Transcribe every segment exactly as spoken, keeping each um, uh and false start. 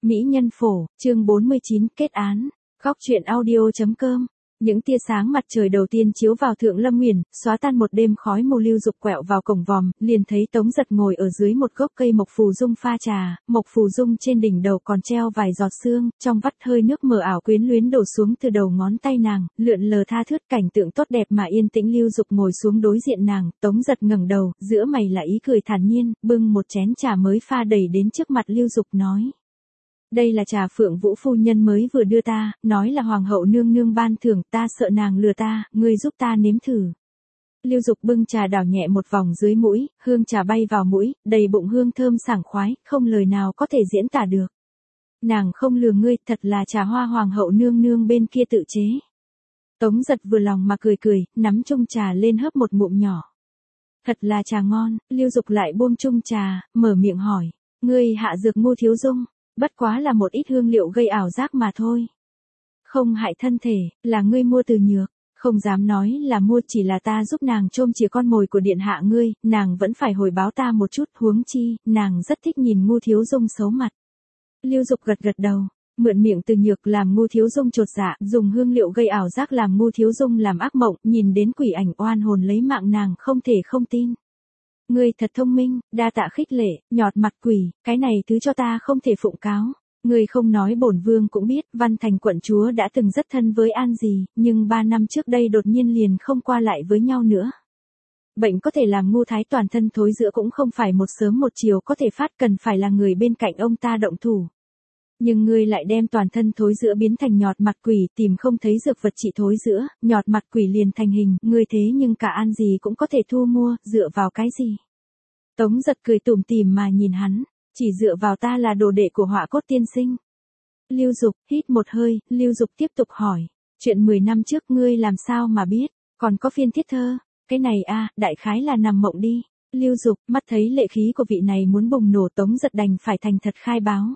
Mỹ nhân phổ, chương bốn mươi chín, kết án. Góc truyện audio.com. Những tia sáng mặt trời đầu tiên chiếu vào Thượng Lâm Nguyền, xóa tan một đêm khói mù. Lưu Dục quẹo vào cổng vòm, liền thấy Tống Giật ngồi ở dưới một gốc cây mộc phù dung pha trà, mộc phù dung trên đỉnh đầu còn treo vài giọt sương, trong vắt hơi nước mờ ảo quyến luyến đổ xuống từ đầu ngón tay nàng, lượn lờ tha thướt, cảnh tượng tốt đẹp mà yên tĩnh. Lưu Dục ngồi xuống đối diện nàng, Tống Giật ngẩng đầu, giữa mày là ý cười thản nhiên, bưng một chén trà mới pha đầy đến trước mặt Lưu Dục nói: đây là trà Phượng Vũ phu nhân mới vừa đưa ta, nói là hoàng hậu nương nương ban thưởng, ta sợ nàng lừa ta, ngươi giúp ta nếm thử. Lưu Dục bưng trà đảo nhẹ một vòng dưới mũi, hương trà bay vào mũi, đầy bụng hương thơm sảng khoái, không lời nào có thể diễn tả được. Nàng không lừa ngươi, thật là trà hoa hoàng hậu nương nương bên kia tự chế. Tống Giật vừa lòng mà cười cười, nắm chung trà lên hớp một ngụm nhỏ. Thật là trà ngon. Lưu Dục lại buông chung trà, mở miệng hỏi: ngươi hạ dược Ngô Thiếu Dung? Bất quá là một ít hương liệu gây ảo giác mà thôi. Không hại thân thể, là ngươi mua từ nhược. Không dám nói là mua, chỉ là ta giúp nàng trôm chìa con mồi của điện hạ ngươi, nàng vẫn phải hồi báo ta một chút, huống chi, nàng rất thích nhìn Ngô Thiếu Dung xấu mặt. Lưu Dục gật gật đầu, mượn miệng từ nhược làm Ngô Thiếu Dung chột dạ, dùng hương liệu gây ảo giác làm Ngô Thiếu Dung làm ác mộng, nhìn đến quỷ ảnh oan hồn lấy mạng nàng không thể không tin. Ngươi thật thông minh, đa tạ khích lệ, nhọt mặt quỷ, cái này thứ cho ta không thể phụng cáo. Ngươi không nói bổn vương cũng biết, Văn Thành quận chúa đã từng rất thân với An Dì, nhưng ba năm trước đây đột nhiên liền không qua lại với nhau nữa. Bệnh có thể làm ngu thái toàn thân thối rữa cũng không phải một sớm một chiều có thể phát, cần phải là người bên cạnh ông ta động thủ. Nhưng ngươi lại đem toàn thân thối rữa biến thành nhọt mặt quỷ, tìm không thấy dược vật trị thối rữa, nhọt mặt quỷ liền thành hình, ngươi thế nhưng cả An Dì cũng có thể thu mua, dựa vào cái gì? Tống Giật cười tủm tỉm mà nhìn hắn, chỉ dựa vào ta là đồ đệ của Họa Cốt tiên sinh. Lưu Dục hít một hơi, Lưu Dục tiếp tục hỏi: chuyện mười năm trước ngươi làm sao mà biết, còn có phiên thiết thơ, cái này a à, đại khái là nằm mộng đi. Lưu Dục mắt thấy lệ khí của vị này muốn bùng nổ, Tống Giật đành phải thành thật khai báo.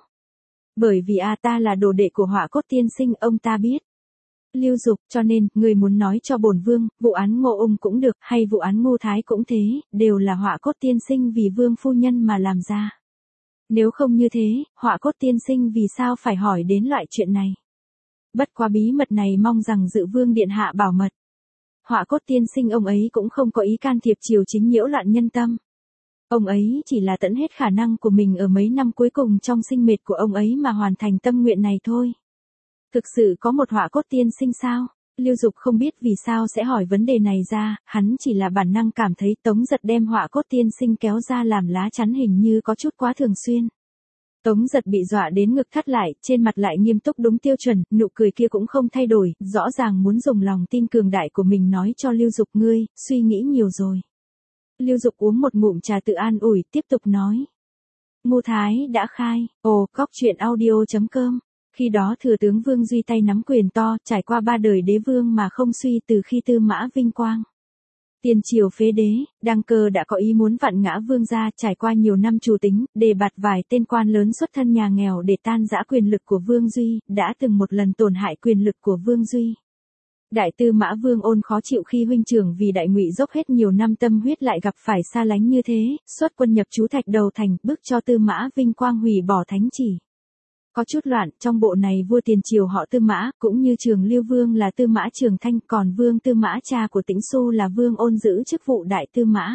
Bởi vì a à, ta là đồ đệ của Họa Cốt tiên sinh, ông ta biết. Lưu Dục, cho nên, ngươi muốn nói cho bổn vương, vụ án Ngô Ung cũng được, hay vụ án Ngô Thái cũng thế, đều là Họa Cốt tiên sinh vì vương phu nhân mà làm ra. Nếu không như thế, Họa Cốt tiên sinh vì sao phải hỏi đến loại chuyện này? Bất quá bí mật này mong rằng Dự Vương điện hạ bảo mật. Họa Cốt tiên sinh ông ấy cũng không có ý can thiệp triều chính nhiễu loạn nhân tâm. Ông ấy chỉ là tận hết khả năng của mình ở mấy năm cuối cùng trong sinh mệt của ông ấy mà hoàn thành tâm nguyện này thôi. Thực sự có một Họa Cốt tiên sinh sao? Lưu Dục không biết vì sao sẽ hỏi vấn đề này ra, hắn chỉ là bản năng cảm thấy Tống Giật đem Họa Cốt tiên sinh kéo ra làm lá chắn hình như có chút quá thường xuyên. Tống Giật bị dọa đến ngực thắt lại, trên mặt lại nghiêm túc đúng tiêu chuẩn, nụ cười kia cũng không thay đổi, rõ ràng muốn dùng lòng tin cường đại của mình nói cho Lưu Dục: ngươi, suy nghĩ nhiều rồi. Lưu Dục uống một ngụm trà tự an ủi, tiếp tục nói: Ngô Thái đã khai. Ồ, Góc truyện audio.com. Khi đó thừa tướng Vương Duy tay nắm quyền to, trải qua ba đời đế vương mà không suy, từ khi Tư Mã vinh quang tiền triều phế đế, đăng cơ đã có ý muốn vặn ngã vương gia, trải qua nhiều năm chủ tính, đề bạt vài tên quan lớn xuất thân nhà nghèo để tan rã quyền lực của Vương Duy, đã từng một lần tổn hại quyền lực của Vương Duy. Đại Tư Mã Vương Ôn khó chịu khi huynh trưởng vì đại ngụy dốc hết nhiều năm tâm huyết lại gặp phải xa lánh như thế, xuất quân nhập trú Thạch Đầu thành, bức cho Tư Mã vinh quang hủy bỏ thánh chỉ. Có chút loạn, trong bộ này vua tiền triều họ Tư Mã, cũng như Trường Lưu Vương là Tư Mã Trường Thanh, còn Vương Tư Mã cha của Tĩnh Xu là Vương Ôn giữ chức vụ Đại Tư Mã.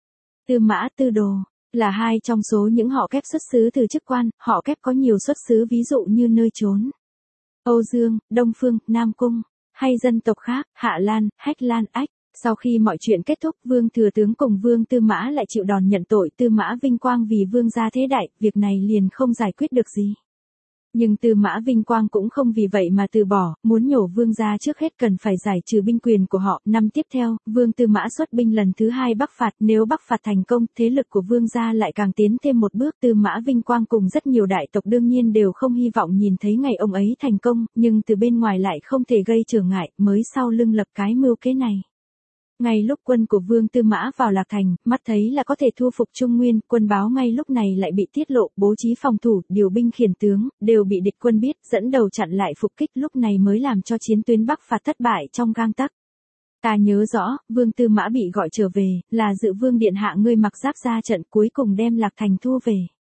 Tư Mã Tư Đồ là hai trong số những họ kép xuất xứ từ chức quan, họ kép có nhiều xuất xứ ví dụ như nơi trốn Âu Dương, Đông Phương, Nam Cung, hay dân tộc khác, Hạ Lan, Hách Lan, Ách. Sau khi mọi chuyện kết thúc, Vương Thừa Tướng cùng Vương Tư Mã lại chịu đòn nhận tội, Tư Mã vinh quang vì Vương gia thế đại, việc này liền không giải quyết được gì. Nhưng Tư Mã vinh quang cũng không vì vậy mà từ bỏ, muốn nhổ Vương gia trước hết cần phải giải trừ binh quyền của họ. Năm tiếp theo, Vương Tư Mã xuất binh lần thứ hai bắc phạt, nếu bắc phạt thành công, thế lực của Vương gia lại càng tiến thêm một bước. Tư Mã vinh quang cùng rất nhiều đại tộc đương nhiên đều không hy vọng nhìn thấy ngày ông ấy thành công, nhưng từ bên ngoài lại không thể gây trở ngại, mới sau lưng lập cái mưu kế này. Ngay lúc quân của Vương Tư Mã vào Lạc Thành, mắt thấy là có thể thu phục Trung Nguyên, quân báo ngay lúc này lại bị tiết lộ, bố trí phòng thủ, điều binh khiển tướng, đều bị địch quân biết, dẫn đầu chặn lại phục kích, lúc này mới làm cho chiến tuyến bắc phạt thất bại trong gang tấc. Ta nhớ rõ, Vương Tư Mã bị gọi trở về, là Dự Vương điện hạ ngươi mặc giáp ra trận, cuối cùng đem Lạc Thành thu về.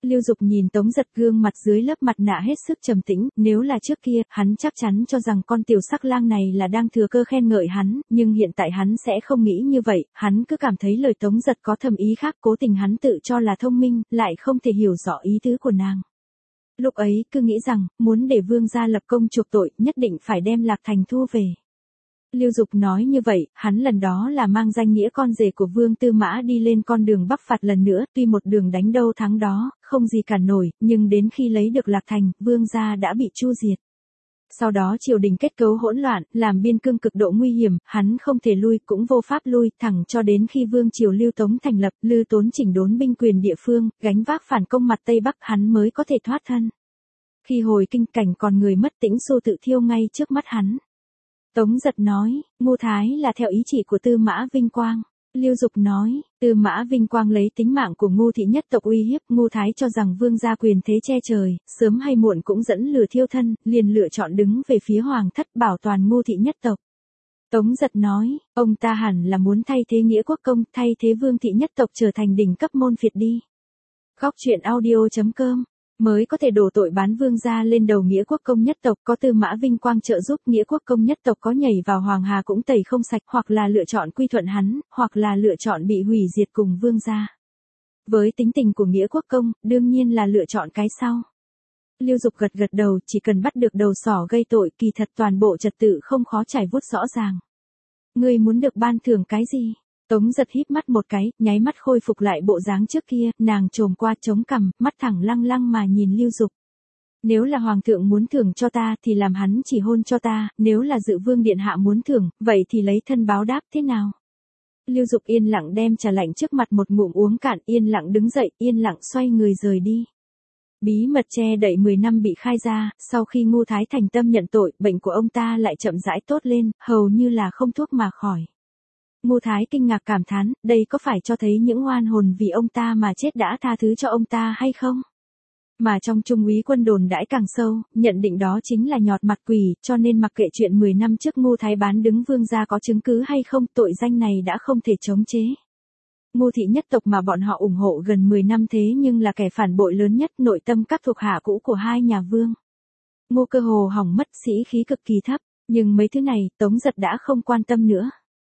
Lưu Dục nhìn Tống Giật gương mặt dưới lớp mặt nạ hết sức trầm tĩnh, nếu là trước kia, hắn chắc chắn cho rằng con tiểu sắc lang này là đang thừa cơ khen ngợi hắn, nhưng hiện tại hắn sẽ không nghĩ như vậy, hắn cứ cảm thấy lời Tống Giật có thâm ý khác, cố tình hắn tự cho là thông minh, lại không thể hiểu rõ ý tứ của nàng. Lúc ấy cứ nghĩ rằng, muốn để Vương gia lập công chuộc tội, nhất định phải đem Lạc Thành thu về. Lưu Dục nói như vậy, hắn lần đó là mang danh nghĩa con rể của Vương Tư Mã đi lên con đường bắc phạt lần nữa, tuy một đường đánh đâu thắng đó, không gì cản nổi, nhưng đến khi lấy được Lạc Thành, Vương gia đã bị chu diệt. Sau đó triều đình kết cấu hỗn loạn, làm biên cương cực độ nguy hiểm, hắn không thể lui cũng vô pháp lui, thẳng cho đến khi Vương triều Lưu Tống thành lập, Lư Tốn chỉnh đốn binh quyền địa phương, gánh vác phản công mặt Tây Bắc hắn mới có thể thoát thân. Khi hồi kinh cảnh còn người mất tĩnh xu tự thiêu ngay trước mắt hắn. Tống Giật nói, Ngô Thái là theo ý chỉ của Tư Mã Vinh Quang. Lưu Dục nói, Tư Mã Vinh Quang lấy tính mạng của Ngô thị nhất tộc uy hiếp, Ngô Thái cho rằng vương gia quyền thế che trời, sớm hay muộn cũng dẫn lửa thiêu thân, liền lựa chọn đứng về phía hoàng thất bảo toàn Ngô thị nhất tộc. Tống Giật nói, ông ta hẳn là muốn thay thế nghĩa quốc công, thay thế vương thị nhất tộc trở thành đỉnh cấp môn phiệt đi. Góc truyện audio chấm com mới có thể đổ tội bán vương gia lên đầu nghĩa quốc công nhất tộc, có Tư Mã Vinh Quang trợ giúp, nghĩa quốc công nhất tộc có nhảy vào hoàng hà cũng tẩy không sạch, hoặc là lựa chọn quy thuận hắn, hoặc là lựa chọn bị hủy diệt cùng vương gia. Với tính tình của nghĩa quốc công, đương nhiên là lựa chọn cái sau. Lưu Dục gật gật đầu, chỉ cần bắt được đầu sỏ gây tội, kỳ thật toàn bộ trật tự không khó trải vuốt rõ ràng. Ngươi muốn được ban thưởng cái gì? Tống Giật híp mắt một cái, nháy mắt khôi phục lại bộ dáng trước kia, nàng trồm qua chống cằm, mắt thẳng lăng lăng mà nhìn Lưu Dục. Nếu là hoàng thượng muốn thưởng cho ta thì làm hắn chỉ hôn cho ta, nếu là dự vương điện hạ muốn thưởng, vậy thì lấy thân báo đáp thế nào? Lưu Dục yên lặng đem trà lạnh trước mặt một ngụm uống cạn, yên lặng đứng dậy, yên lặng xoay người rời đi. Bí mật che đậy mười năm bị khai ra, sau khi Ngô Thái thành tâm nhận tội, bệnh của ông ta lại chậm rãi tốt lên, hầu như là không thuốc mà khỏi. Ngô Thái kinh ngạc cảm thán, đây có phải cho thấy những oan hồn vì ông ta mà chết đã tha thứ cho ông ta hay không? Mà trong Trung úy quân đồn đãi càng sâu, nhận định đó chính là nhọt mặt quỷ, cho nên mặc kệ chuyện mười năm trước Ngô Thái bán đứng vương gia có chứng cứ hay không, tội danh này đã không thể chống chế. Ngô thị nhất tộc mà bọn họ ủng hộ gần mười năm thế nhưng là kẻ phản bội lớn nhất, nội tâm các thuộc hạ cũ của hai nhà vương. Ngô Cơ Hồ hỏng mất, sĩ khí cực kỳ thấp, nhưng mấy thứ này, Tống Giật đã không quan tâm nữa.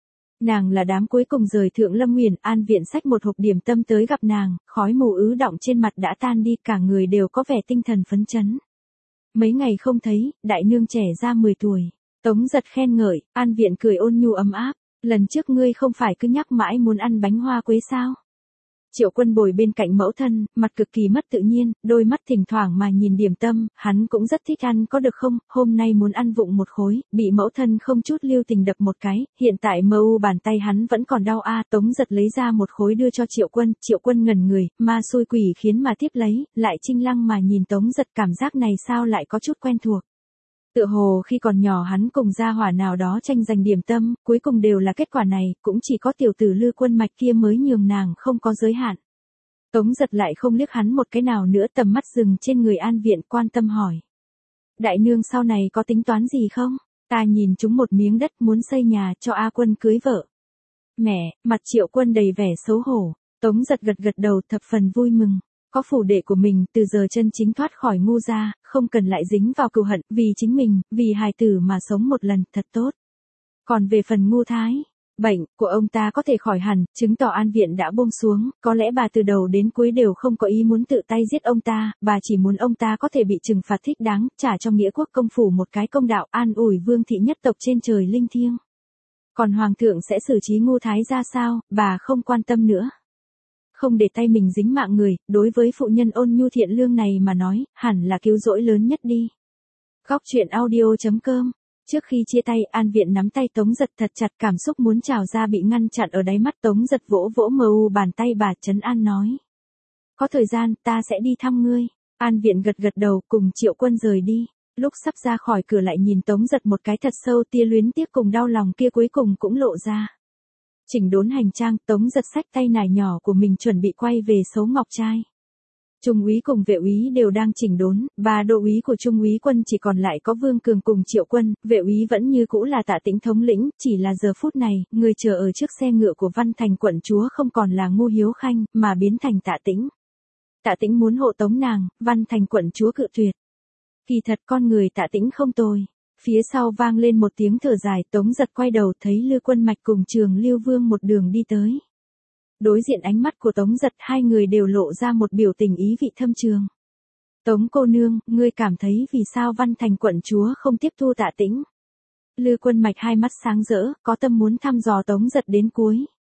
Nàng là đám cuối cùng rời Thượng Lâm Nguyền, An Viện xách một hộp điểm tâm tới gặp nàng, khói mù ứ đọng trên mặt đã tan đi, cả người đều có vẻ tinh thần phấn chấn. Mấy ngày không thấy, đại nương trẻ ra mười tuổi. Tống Giật khen ngợi, An Viện cười ôn nhu ấm áp, lần trước ngươi không phải cứ nhắc mãi muốn ăn bánh hoa quế sao? Triệu Quân bồi bên cạnh mẫu thân, mặt cực kỳ mất tự nhiên, đôi mắt thỉnh thoảng mà nhìn điểm tâm, hắn cũng rất thích ăn có được không, hôm nay muốn ăn vụng một khối, bị mẫu thân không chút lưu tình đập một cái, hiện tại mơ u bàn tay hắn vẫn còn đau a. Tống Giật lấy ra một khối đưa cho Triệu Quân, Triệu Quân ngẩn người, ma xui quỷ khiến mà tiếp lấy, lại trinh lăng mà nhìn Tống Giật, cảm giác này sao lại có chút quen thuộc. Tựa hồ khi còn nhỏ hắn cùng gia hỏa nào đó tranh giành điểm tâm, cuối cùng đều là kết quả này, cũng chỉ có tiểu tử Lư Quân Mạch kia mới nhường nàng không có giới hạn. Tống Giật lại không liếc hắn một cái nào nữa, tầm mắt dừng trên người An Viện, quan tâm hỏi. Đại nương sau này có tính toán gì không? Ta nhìn chúng một miếng đất muốn xây nhà cho A Quân cưới vợ. Mẹ, mặt Triệu Quân đầy vẻ xấu hổ. Tống Giật gật gật đầu, thập phần vui mừng. Có phủ đệ của mình, từ giờ chân chính thoát khỏi Ngô gia, không cần lại dính vào cừu hận, vì chính mình, vì hài tử mà sống một lần, thật tốt. Còn về phần Ngô Thái, bệnh của ông ta có thể khỏi hẳn, chứng tỏ An Viện đã buông xuống, có lẽ bà từ đầu đến cuối đều không có ý muốn tự tay giết ông ta, bà chỉ muốn ông ta có thể bị trừng phạt thích đáng, trả cho nghĩa quốc công phủ một cái công đạo, an ủi vương thị nhất tộc trên trời linh thiêng. Còn hoàng thượng sẽ xử trí Ngô Thái ra sao, bà không quan tâm nữa. Không để tay mình dính mạng người, đối với phụ nhân ôn nhu thiện lương này mà nói, hẳn là cứu rỗi lớn nhất đi. Góc truyện audio chấm com. Trước khi chia tay, An Viện nắm tay Tống Giật thật chặt, cảm xúc muốn trào ra bị ngăn chặn ở đáy mắt. Tống Giật vỗ vỗ mờ u bàn tay bà, trấn an nói. Có thời gian, ta sẽ đi thăm ngươi. An Viện gật gật đầu, cùng Triệu Quân rời đi. Lúc sắp ra khỏi cửa lại nhìn Tống Giật một cái thật sâu, tia luyến tiếc cùng đau lòng kia cuối cùng cũng lộ ra. Chỉnh đốn hành trang, Tống Giật xách tay nải nhỏ của mình chuẩn bị quay về Sấu Ngọc Trai. Trung úy cùng vệ úy đều đang chỉnh đốn, ba đô úy của Trung úy quân chỉ còn lại có Vương Cường cùng Triệu Quân, vệ úy vẫn như cũ là Tạ Tĩnh thống lĩnh, chỉ là giờ phút này, người chờ ở trước xe ngựa của Văn Thành quận chúa không còn là Ngô Hiếu Khanh, mà biến thành Tạ Tĩnh. Tạ Tĩnh muốn hộ tống nàng, Văn Thành quận chúa cự tuyệt. Kỳ thật con người Tạ Tĩnh không tồi. Phía sau vang lên một tiếng thở dài, Tống Giật quay đầu thấy Lư Quân Mạch cùng Trường Lưu Vương một đường đi tới. Đối diện ánh mắt của Tống Giật, hai người đều lộ ra một biểu tình ý vị thâm trường. Tống cô nương, ngươi cảm thấy vì sao Văn Thành quận chúa không tiếp thu Tạ Tĩnh? Lư Quân Mạch hai mắt sáng rỡ, có tâm muốn thăm dò Tống Giật đến cuối.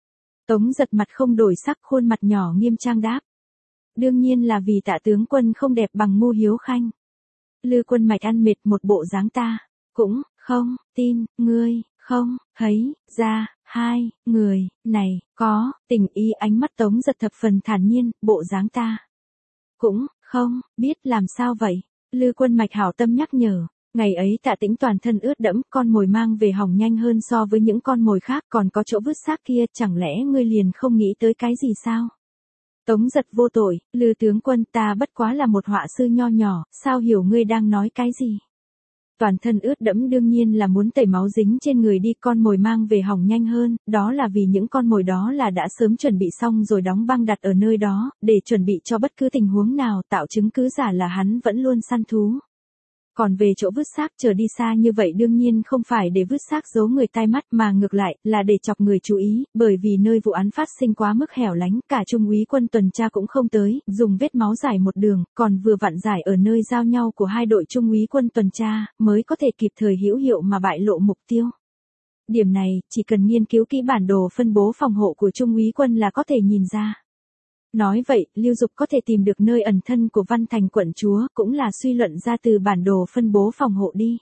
Tống Giật mặt không đổi sắc, khuôn mặt nhỏ nghiêm trang đáp. Đương nhiên là vì Tạ tướng quân không đẹp bằng Mu Hiếu Khanh. Lư Quân Mạch ăn mệt một bộ dáng ta. Cũng, không, tin, ngươi, không, thấy, ra, hai, người, này, có, tình ý ánh mắt Tống Giật thập phần thản nhiên, bộ dáng ta. Cũng, không, biết làm sao vậy. Lư Quân Mạch hảo tâm nhắc nhở. Ngày ấy Tạ Tĩnh toàn thân ướt đẫm, con mồi mang về hỏng nhanh hơn so với những con mồi khác, còn có chỗ vứt xác kia, chẳng lẽ ngươi liền không nghĩ tới cái gì sao? Tống Giật vô tội, Lư tướng quân, ta bất quá là một họa sư nho nhỏ, sao hiểu ngươi đang nói cái gì? Toàn thân ướt đẫm đương nhiên là muốn tẩy máu dính trên người đi, con mồi mang về hỏng nhanh hơn, đó là vì những con mồi đó là đã sớm chuẩn bị xong rồi đóng băng đặt ở nơi đó, để chuẩn bị cho bất cứ tình huống nào, tạo chứng cứ giả là hắn vẫn luôn săn thú. Còn về chỗ vứt xác trở đi xa như vậy đương nhiên không phải để vứt xác giấu người tai mắt mà ngược lại là để chọc người chú ý, bởi vì nơi vụ án phát sinh quá mức hẻo lánh, cả trung úy quân tuần tra cũng không tới, dùng vết máu giải một đường, còn vừa vặn giải ở nơi giao nhau của hai đội trung úy quân tuần tra, mới có thể kịp thời hữu hiệu mà bại lộ mục tiêu. Điểm này, chỉ cần nghiên cứu kỹ bản đồ phân bố phòng hộ của trung úy quân là có thể nhìn ra. Nói vậy, Lưu Dục có thể tìm được nơi ẩn thân của Văn Thành quận chúa, cũng là suy luận ra từ bản đồ phân bố phòng hộ đi.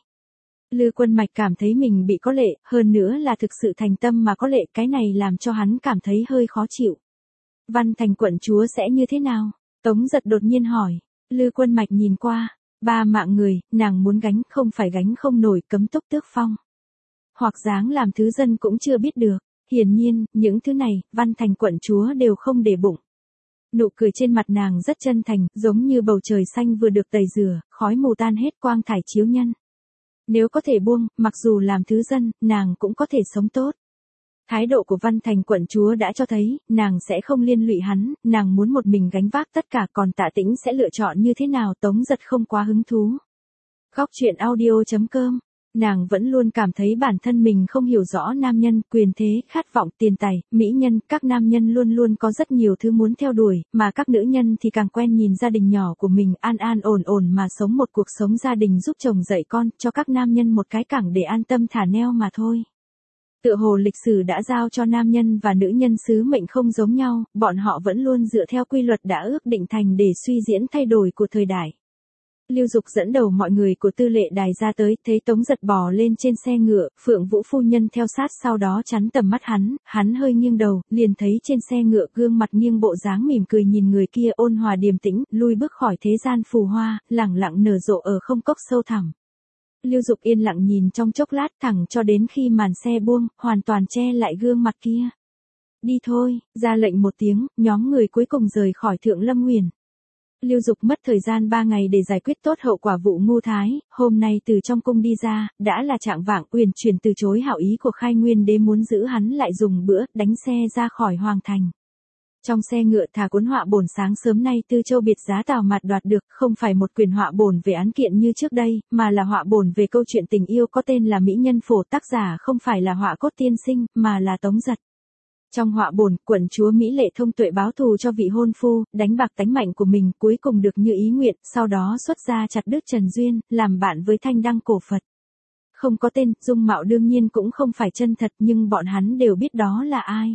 Lư Quân Mạch cảm thấy mình bị có lệ, hơn nữa là thực sự thành tâm mà có lệ, cái này làm cho hắn cảm thấy hơi khó chịu. Văn Thành quận chúa sẽ như thế nào? Tống Giật đột nhiên hỏi. Lư Quân Mạch nhìn qua, ba mạng người, nàng muốn gánh không phải gánh không nổi, cấm túc tước phong. Hoặc dáng làm thứ dân cũng chưa biết được. Hiển nhiên, những thứ này, Văn Thành quận chúa đều không để bụng. Nụ cười trên mặt nàng rất chân thành, giống như bầu trời xanh vừa được tẩy rửa, khói mù tan hết quang thải chiếu nhân. Nếu có thể buông, mặc dù làm thứ dân, nàng cũng có thể sống tốt. Thái độ của Văn Thành quận chúa đã cho thấy, nàng sẽ không liên lụy hắn, nàng muốn một mình gánh vác tất cả, còn Tạ Tĩnh sẽ lựa chọn như thế nào, Tống Giật không quá hứng thú. Góc truyện audio chấm com. Nàng vẫn luôn cảm thấy bản thân mình không hiểu rõ nam nhân, quyền thế, khát vọng, tiền tài, mỹ nhân, các nam nhân luôn luôn có rất nhiều thứ muốn theo đuổi, mà các nữ nhân thì càng quen nhìn gia đình nhỏ của mình an an ổn ổn mà sống một cuộc sống gia đình, giúp chồng dạy con, cho các nam nhân một cái cẳng để an tâm thả neo mà thôi. Tựa hồ lịch sử đã giao cho nam nhân và nữ nhân sứ mệnh không giống nhau, bọn họ vẫn luôn dựa theo quy luật đã ước định thành để suy diễn thay đổi của thời đại. Lưu Dục dẫn đầu mọi người của tư lệ đài ra tới, thấy Tống Giật bò lên trên xe ngựa, Phượng Vũ phu nhân theo sát sau đó chắn tầm mắt hắn, hắn hơi nghiêng đầu, liền thấy trên xe ngựa gương mặt nghiêng bộ dáng mỉm cười nhìn người kia ôn hòa điềm tĩnh, lui bước khỏi thế gian phù hoa, lẳng lặng nở rộ ở không cốc sâu thẳm. Lưu Dục yên lặng nhìn trong chốc lát thẳng cho đến khi màn xe buông, hoàn toàn che lại gương mặt kia. Đi thôi, ra lệnh một tiếng, nhóm người cuối cùng rời khỏi Thượng Lâm Nguyền. Lưu Dục mất thời gian ba ngày để giải quyết tốt hậu quả vụ ngu thái, hôm nay từ trong cung đi ra, đã là trạng vạng, Uyển Chuyển từ chối hảo ý của Khai Nguyên Đế muốn giữ hắn lại dùng bữa, đánh xe ra khỏi hoàng thành. Trong xe ngựa thả cuốn họa bổn sáng sớm nay Tư Châu biệt giá Tào Mạt đoạt được, không phải một quyển họa bổn về án kiện như trước đây, mà là họa bổn về câu chuyện tình yêu có tên là Mỹ Nhân Phổ, tác giả không phải là Họa Cốt Tiên Sinh, mà là Tống Giật. Trong họa bổn, quận chúa Mỹ Lệ thông tuệ báo thù cho vị hôn phu, đánh bạc tánh mạnh của mình, cuối cùng được như ý nguyện, sau đó xuất gia chặt đứt Trần Duyên, làm bạn với Thanh Đăng cổ Phật. Không có tên, dung mạo đương nhiên cũng không phải chân thật, nhưng bọn hắn đều biết đó là ai.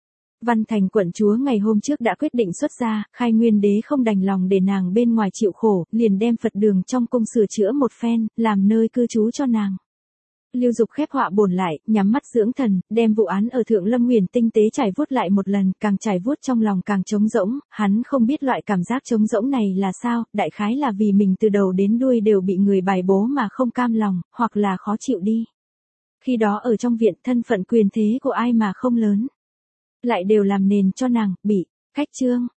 Văn Thành quận chúa ngày hôm trước đã quyết định xuất gia, Khai Nguyên Đế không đành lòng để nàng bên ngoài chịu khổ, liền đem Phật đường trong cung sửa chữa một phen, làm nơi cư trú cho nàng. Lưu Dục khép họa bổn lại, nhắm mắt dưỡng thần, đem vụ án ở Thượng Lâm Nguyền tinh tế trải vuốt lại một lần, càng trải vuốt trong lòng càng trống rỗng, hắn không biết loại cảm giác trống rỗng này là sao, đại khái là vì mình từ đầu đến đuôi đều bị người bài bố mà không cam lòng, hoặc là khó chịu đi. Khi đó ở trong viện, thân phận quyền thế của ai mà không lớn. Lại đều làm nền cho nàng, bị, cách trương,